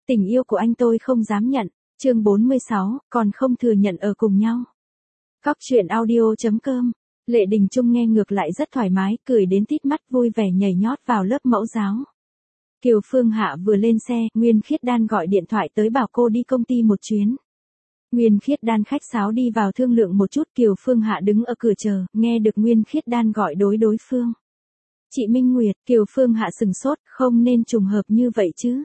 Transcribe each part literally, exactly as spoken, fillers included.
Tình yêu của anh tôi không dám nhận. Chương bốn mươi sáu, còn không thừa nhận ở cùng nhau. Cóc truyện audio chấm com. Lệ Đình Trung nghe ngược lại rất thoải mái, cười đến tít mắt vui vẻ nhảy nhót vào lớp mẫu giáo. Kiều Phương Hạ vừa lên xe, Nguyên Khiết Đan gọi điện thoại tới bảo cô đi công ty một chuyến. Nguyên Khiết Đan khách sáo đi vào thương lượng một chút, Kiều Phương Hạ đứng ở cửa chờ, nghe được Nguyên Khiết Đan gọi đối đối phương. Chị Minh Nguyệt, Kiều Phương Hạ sừng sốt, không nên trùng hợp như vậy chứ.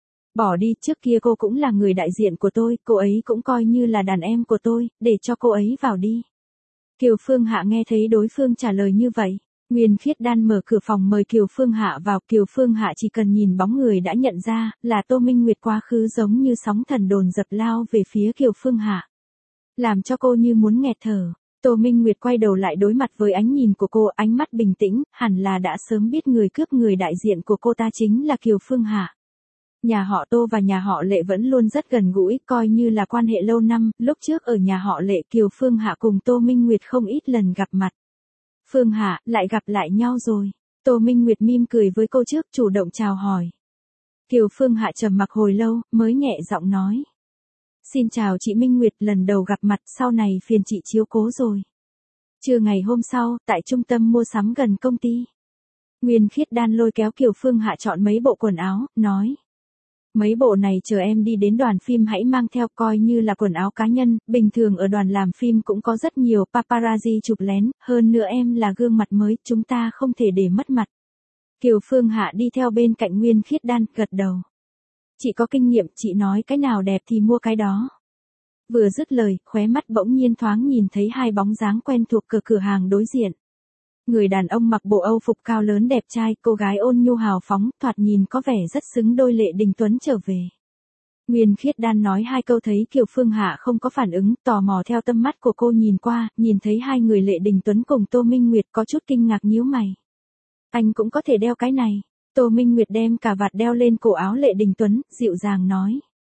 Bỏ đi, trước kia cô cũng là người đại diện của tôi, cô ấy cũng coi như là đàn em của tôi, để cho cô ấy vào đi. Kiều Phương Hạ nghe thấy đối phương trả lời như vậy. Nguyên Khiết Đan mở cửa phòng mời Kiều Phương Hạ vào, Kiều Phương Hạ chỉ cần nhìn bóng người đã nhận ra, là Tô Minh Nguyệt quá khứ giống như sóng thần dồn dập lao về phía Kiều Phương Hạ. Làm cho cô như muốn nghẹt thở. Tô Minh Nguyệt quay đầu lại đối mặt với ánh nhìn của cô, ánh mắt bình tĩnh, hẳn là đã sớm biết người cướp người đại diện của cô ta chính là Kiều Phương Hạ. Nhà họ Tô và nhà họ Lệ vẫn luôn rất gần gũi, coi như là quan hệ lâu năm, lúc trước ở nhà họ Lệ Kiều Phương Hạ cùng Tô Minh Nguyệt không ít lần gặp mặt. Phương Hạ, lại gặp lại nhau rồi. Tô Minh Nguyệt mỉm cười với cô trước, chủ động chào hỏi. Kiều Phương Hạ trầm mặc hồi lâu, mới nhẹ giọng nói. Xin chào chị Minh Nguyệt, lần đầu gặp mặt, sau này phiền chị chiếu cố rồi. Trưa ngày hôm sau, tại trung tâm mua sắm gần công ty. Nguyên Khiết Đan lôi kéo Kiều Phương Hạ chọn mấy bộ quần áo, nói. Mấy bộ này chờ em đi đến đoàn phim hãy mang theo, coi như là quần áo cá nhân, bình thường ở đoàn làm phim cũng có rất nhiều paparazzi chụp lén, hơn nữa em là gương mặt mới, chúng ta không thể để mất mặt. Kiều Phương Hạ đi theo bên cạnh Nguyên Khiết Đan, gật đầu. Chị có kinh nghiệm, chị nói cái nào đẹp thì mua cái đó. Vừa dứt lời, khóe mắt bỗng nhiên thoáng nhìn thấy hai bóng dáng quen thuộc cửa cửa hàng đối diện. Người đàn ông mặc bộ Âu phục cao lớn đẹp trai, cô gái ôn nhu hào phóng, thoạt nhìn có vẻ rất xứng đôi. Lệ Đình Tuấn trở về. Nguyên Khiết Đan nói hai câu thấy Kiều Phương Hạ không có phản ứng, tò mò theo tâm mắt của cô nhìn qua, nhìn thấy hai người Lệ Đình Tuấn cùng Tô Minh Nguyệt có chút kinh ngạc nhíu mày. Anh cũng có thể đeo cái này. Tô Minh Nguyệt đem cà vạt đeo lên cổ áo Lệ Đình Tuấn, dịu dàng nói.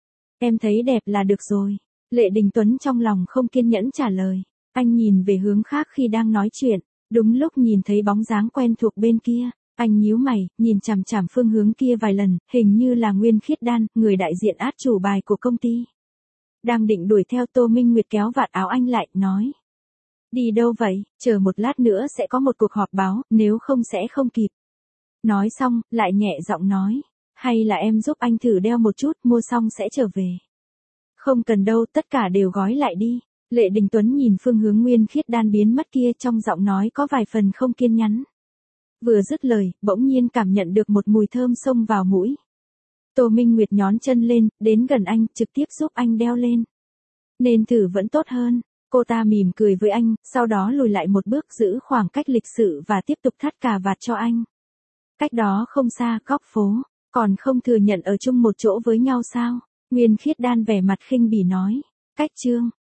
Em thấy đẹp là được rồi. Lệ Đình Tuấn trong lòng không kiên nhẫn trả lời. Anh nhìn về hướng khác khi đang nói chuyện. Đúng lúc nhìn thấy bóng dáng quen thuộc bên kia, anh nhíu mày, nhìn chằm chằm phương hướng kia vài lần, hình như là Nguyên Khiết Đan, người đại diện át chủ bài của công ty. Đang định đuổi theo, Tô Minh Nguyệt kéo vạt áo anh lại, nói. Đi đâu vậy, chờ một lát nữa sẽ có một cuộc họp báo, nếu không sẽ không kịp. Nói xong, lại nhẹ giọng nói, hay là em giúp anh thử đeo một chút, mua xong sẽ trở về. Không cần đâu, tất cả đều gói lại đi. Lệ Đình Tuấn nhìn phương hướng Nguyên Khiết Đan biến mất kia, trong giọng nói có vài phần không kiên nhẫn. Vừa dứt lời, bỗng nhiên cảm nhận được một mùi thơm xông vào mũi. Tô Minh Nguyệt nhón chân lên, đến gần anh, trực tiếp giúp anh đeo lên. Nên thử vẫn tốt hơn. Cô ta mỉm cười với anh, sau đó lùi lại một bước, giữ khoảng cách lịch sự và tiếp tục thắt cà vạt cho anh. Cách đó không xa, góc phố, còn không thừa nhận ở chung một chỗ với nhau sao? Nguyên Khiết Đan vẻ mặt khinh bỉ nói. Cách chương